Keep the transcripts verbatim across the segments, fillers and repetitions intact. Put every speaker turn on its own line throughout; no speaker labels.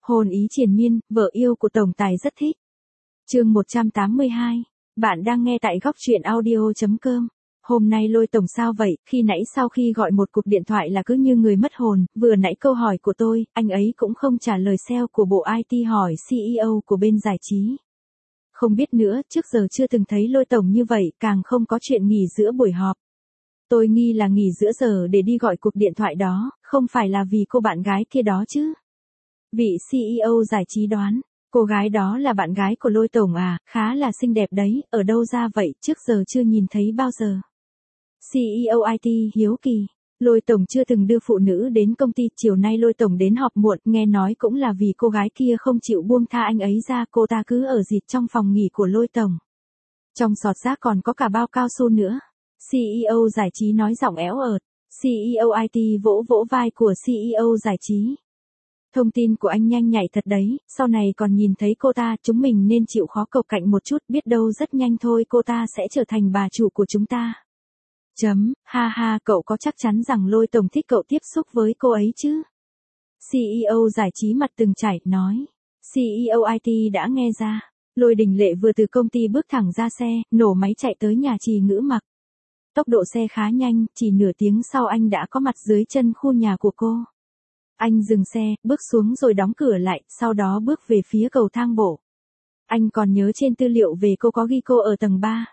Hôn ý triền miên, vợ yêu của tổng tài rất thích. Chương một trăm tám mươi hai. Bạn đang nghe tại góc truyện audio chấm com. Hôm nay Lôi tổng sao vậy, khi nãy sau khi gọi một cuộc điện thoại là cứ như người mất hồn, vừa nãy câu hỏi của tôi, anh ấy cũng không trả lời sale của bộ i tê hỏi xê e ô của bên giải trí. Không biết nữa, trước giờ chưa từng thấy Lôi tổng như vậy, càng không có chuyện nghỉ giữa buổi họp. Tôi nghi là nghỉ giữa giờ để đi gọi cuộc điện thoại đó, không phải là vì cô bạn gái kia đó chứ. Vị xê e ô giải trí đoán, cô gái đó là bạn gái của Lôi tổng à, khá là xinh đẹp đấy, ở đâu ra vậy, trước giờ chưa nhìn thấy bao giờ. xê e ô i tê hiếu kỳ, Lôi tổng chưa từng đưa phụ nữ đến công ty, chiều nay Lôi tổng đến họp muộn, nghe nói cũng là vì cô gái kia không chịu buông tha anh ấy ra, cô ta cứ ở dịt trong phòng nghỉ của Lôi tổng. Trong sọt rác còn có cả bao cao su nữa. xê e ô giải trí nói giọng éo ợt, xê e ô i tê vỗ vỗ vai của xê e ô giải trí. Thông tin của anh nhanh nhạy thật đấy, sau này còn nhìn thấy cô ta, chúng mình nên chịu khó cộc cạnh một chút, biết đâu rất nhanh thôi cô ta sẽ trở thành bà chủ của chúng ta. Chấm, ha ha, cậu có chắc chắn rằng Lôi tổng thích cậu tiếp xúc với cô ấy chứ? xê e ô giải trí mặt từng chảy, nói. xê e ô i tê đã nghe ra, Lôi Đình Lệ vừa từ công ty bước thẳng ra xe, nổ máy chạy tới nhà Trì Ngữ Mặc. Tốc độ xe khá nhanh, chỉ nửa tiếng sau anh đã có mặt dưới chân khu nhà của cô. Anh dừng xe, bước xuống rồi đóng cửa lại, sau đó bước về phía cầu thang bộ. Anh còn nhớ trên tư liệu về cô có ghi cô ở tầng ba.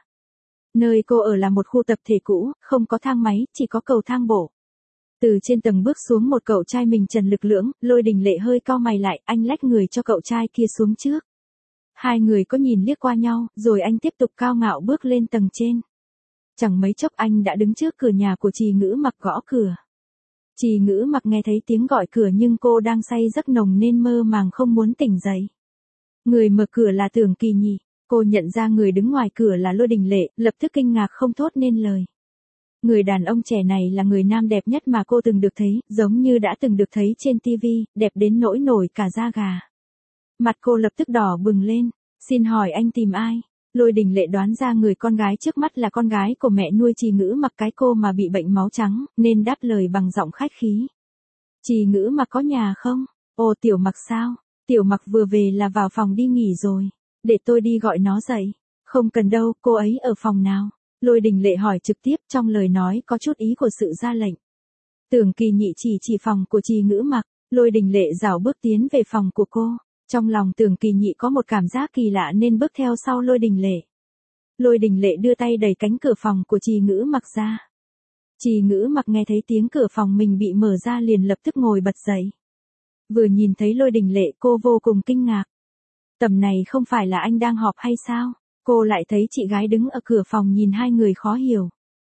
Nơi cô ở là một khu tập thể cũ, không có thang máy, chỉ có cầu thang bộ. Từ trên tầng bước xuống một cậu trai mình trần lực lưỡng, Lôi Đình Lệ hơi cau mày lại, anh lách người cho cậu trai kia xuống trước. Hai người có nhìn liếc qua nhau, rồi anh tiếp tục cao ngạo bước lên tầng trên. Chẳng mấy chốc anh đã đứng trước cửa nhà của Trì Ngữ Mặc gõ cửa. Trì Ngữ Mặc nghe thấy tiếng gọi cửa nhưng cô đang say giấc nồng nên mơ màng không muốn tỉnh dậy. Người mở cửa là Tưởng Kỳ Nhị, cô nhận ra người đứng ngoài cửa là Lôi Đình Lệ, lập tức kinh ngạc không thốt nên lời. Người đàn ông trẻ này là người nam đẹp nhất mà cô từng được thấy, giống như đã từng được thấy trên tivi, đẹp đến nỗi nổi cả da gà. Mặt cô lập tức đỏ bừng lên, xin hỏi anh tìm ai? Lôi Đình Lệ đoán ra người con gái trước mắt là con gái của mẹ nuôi Trì Ngữ Mặc, cái cô mà bị bệnh máu trắng, nên đáp lời bằng giọng khách khí. Trì Ngữ Mặc có nhà không? Ồ, Tiểu Mặc sao? Tiểu Mặc vừa về là vào phòng đi nghỉ rồi. Để tôi đi gọi nó dậy. Không cần đâu, cô ấy ở phòng nào? Lôi Đình Lệ hỏi trực tiếp, trong lời nói có chút ý của sự ra lệnh. Tưởng Kỳ Nhị chỉ chỉ phòng của Trì Ngữ Mặc, Lôi Đình Lệ rảo bước tiến về phòng của cô. Trong lòng Tưởng Kỳ Nhị có một cảm giác kỳ lạ nên bước theo sau Lôi Đình Lệ. Lôi Đình Lệ đưa tay đẩy cánh cửa phòng của Trì Ngữ Mặc ra. Trì Ngữ Mặc nghe thấy tiếng cửa phòng mình bị mở ra liền lập tức ngồi bật dậy. Vừa nhìn thấy Lôi Đình Lệ cô vô cùng kinh ngạc. Tầm này không phải là anh đang họp hay sao? Cô lại thấy chị gái đứng ở cửa phòng nhìn hai người khó hiểu.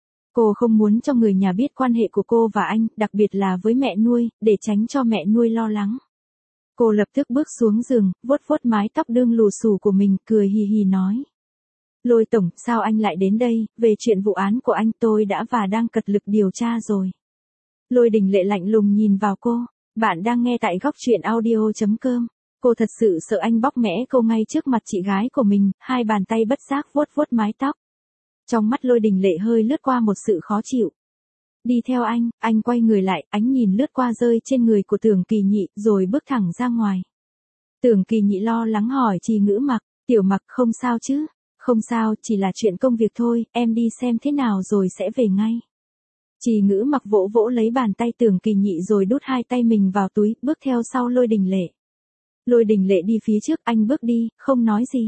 Cô không muốn cho người nhà biết quan hệ của cô và anh, đặc biệt là với mẹ nuôi, để tránh cho mẹ nuôi lo lắng. Cô lập tức bước xuống giường, vuốt vuốt mái tóc đương lù xù của mình, cười hì hì nói. Lôi tổng, sao anh lại đến đây, về chuyện vụ án của anh tôi đã và đang cật lực điều tra rồi. Lôi Đình Lệ lạnh lùng nhìn vào cô, bạn đang nghe tại góc truyện audio chấm com. Cô thật sự sợ anh bóc mẽ cô ngay trước mặt chị gái của mình, hai bàn tay bất giác vuốt vuốt mái tóc. Trong mắt Lôi Đình Lệ hơi lướt qua một sự khó chịu. Đi theo anh, anh quay người lại, ánh nhìn lướt qua rơi trên người của Tưởng Kỳ Nhị, rồi bước thẳng ra ngoài. Tưởng Kỳ Nhị lo lắng hỏi Trì Ngữ Mặc, Tiểu Mặc không sao chứ? Không sao, chỉ là chuyện công việc thôi, em đi xem thế nào rồi sẽ về ngay. Trì Ngữ Mặc vỗ vỗ lấy bàn tay Tưởng Kỳ Nhị rồi đút hai tay mình vào túi, bước theo sau Lôi Đình Lệ. Lôi Đình Lệ đi phía trước, anh bước đi, không nói gì.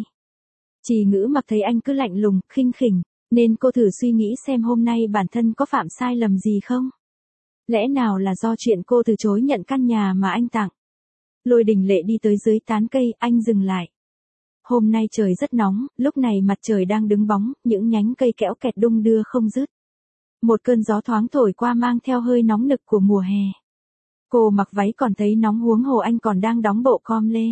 Trì Ngữ Mặc thấy anh cứ lạnh lùng, khinh khỉnh, nên cô thử suy nghĩ xem hôm nay bản thân có phạm sai lầm gì không? Lẽ nào là do chuyện cô từ chối nhận căn nhà mà anh tặng? Lôi Đình Lệ đi tới dưới tán cây, anh dừng lại. Hôm nay trời rất nóng, lúc này mặt trời đang đứng bóng, những nhánh cây kéo kẹt đung đưa không dứt. Một cơn gió thoáng thổi qua mang theo hơi nóng nực của mùa hè. Cô mặc váy còn thấy nóng huống hồ anh còn đang đóng bộ com lê.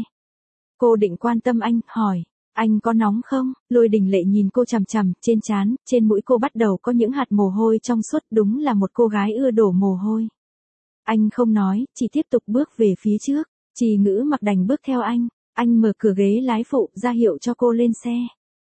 Cô định quan tâm anh, hỏi, anh có nóng không? Lôi Đình Lệ nhìn cô chằm chằm, trên trán, trên mũi cô bắt đầu có những hạt mồ hôi trong suốt, đúng là một cô gái ưa đổ mồ hôi. Anh không nói, chỉ tiếp tục bước về phía trước, Trì Ngữ Mặc đành bước theo anh, anh mở cửa ghế lái phụ, ra hiệu cho cô lên xe.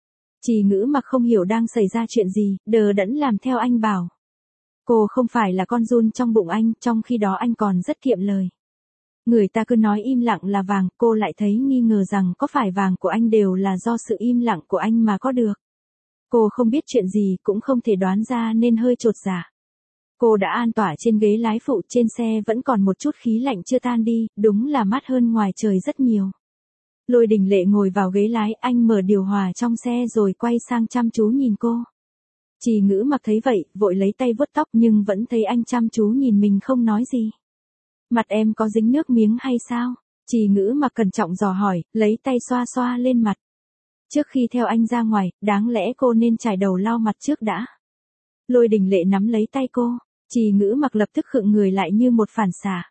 Trì Ngữ Mặc không hiểu đang xảy ra chuyện gì, đờ đẫn làm theo anh bảo. Cô không phải là con giun trong bụng anh, trong khi đó anh còn rất kiệm lời. Người ta cứ nói im lặng là vàng, cô lại thấy nghi ngờ rằng có phải vàng của anh đều là do sự im lặng của anh mà có được. Cô không biết chuyện gì cũng không thể đoán ra nên hơi chột dạ. Cô đã an tỏa trên ghế lái phụ, trên xe vẫn còn một chút khí lạnh chưa tan đi, đúng là mát hơn ngoài trời rất nhiều. Lôi Đình Lệ ngồi vào ghế lái, anh mở điều hòa trong xe rồi quay sang chăm chú nhìn cô. Trì Ngữ Mặc thấy vậy, vội lấy tay vuốt tóc nhưng vẫn thấy anh chăm chú nhìn mình không nói gì. Mặt em có dính nước miếng hay sao? Trì Ngữ Mặc cẩn trọng dò hỏi, lấy tay xoa xoa lên mặt. Trước khi theo anh ra ngoài, đáng lẽ cô nên chải đầu lau mặt trước đã. Lôi Đình Lệ nắm lấy tay cô, Trì Ngữ Mặc lập tức khựng người lại như một phản xạ.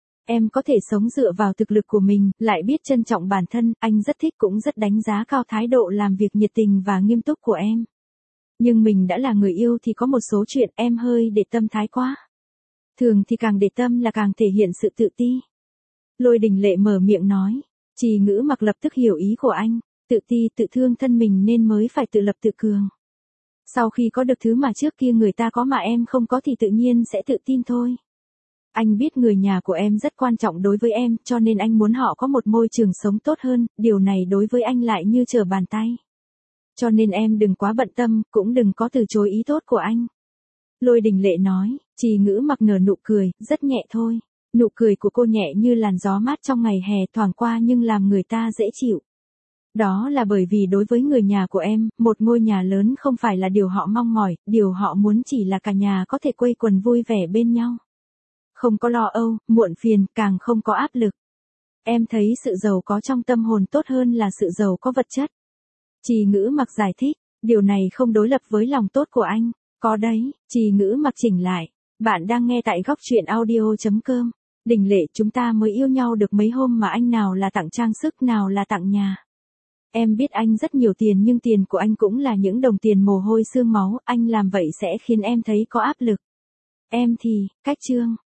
Em có thể sống dựa vào thực lực của mình, lại biết trân trọng bản thân, anh rất thích cũng rất đánh giá cao thái độ làm việc nhiệt tình và nghiêm túc của em. Nhưng mình đã là người yêu thì có một số chuyện em hơi để tâm thái quá. Thường thì càng để tâm là càng thể hiện sự tự ti. Lôi Đình Lệ mở miệng nói, Trì Ngữ Mặc lập tức hiểu ý của anh, tự ti tự thương thân mình nên mới phải tự lập tự cường. Sau khi có được thứ mà trước kia người ta có mà em không có thì tự nhiên sẽ tự tin thôi. Anh biết người nhà của em rất quan trọng đối với em, cho nên anh muốn họ có một môi trường sống tốt hơn, điều này đối với anh lại như trở bàn tay. Cho nên em đừng quá bận tâm, cũng đừng có từ chối ý tốt của anh. Lôi Đình Lệ nói, Trì Ngữ Mặc nở nụ cười, rất nhẹ thôi. Nụ cười của cô nhẹ như làn gió mát trong ngày hè thoảng qua nhưng làm người ta dễ chịu. Đó là bởi vì đối với người nhà của em, một ngôi nhà lớn không phải là điều họ mong mỏi, điều họ muốn chỉ là cả nhà có thể quây quần vui vẻ bên nhau. Không có lo âu, muộn phiền, càng không có áp lực. Em thấy sự giàu có trong tâm hồn tốt hơn là sự giàu có vật chất. Trì Ngữ Mặc giải thích, điều này không đối lập với lòng tốt của anh. Có đấy, Trì Ngữ Mặc chỉnh lại. Bạn đang nghe tại góc truyện audio chấm com. Đình Lệ, chúng ta mới yêu nhau được mấy hôm mà anh nào là tặng trang sức, nào là tặng nhà. Em biết anh rất nhiều tiền nhưng tiền của anh cũng là những đồng tiền mồ hôi xương máu, anh làm vậy sẽ khiến em thấy có áp lực. Em thì, cách chương.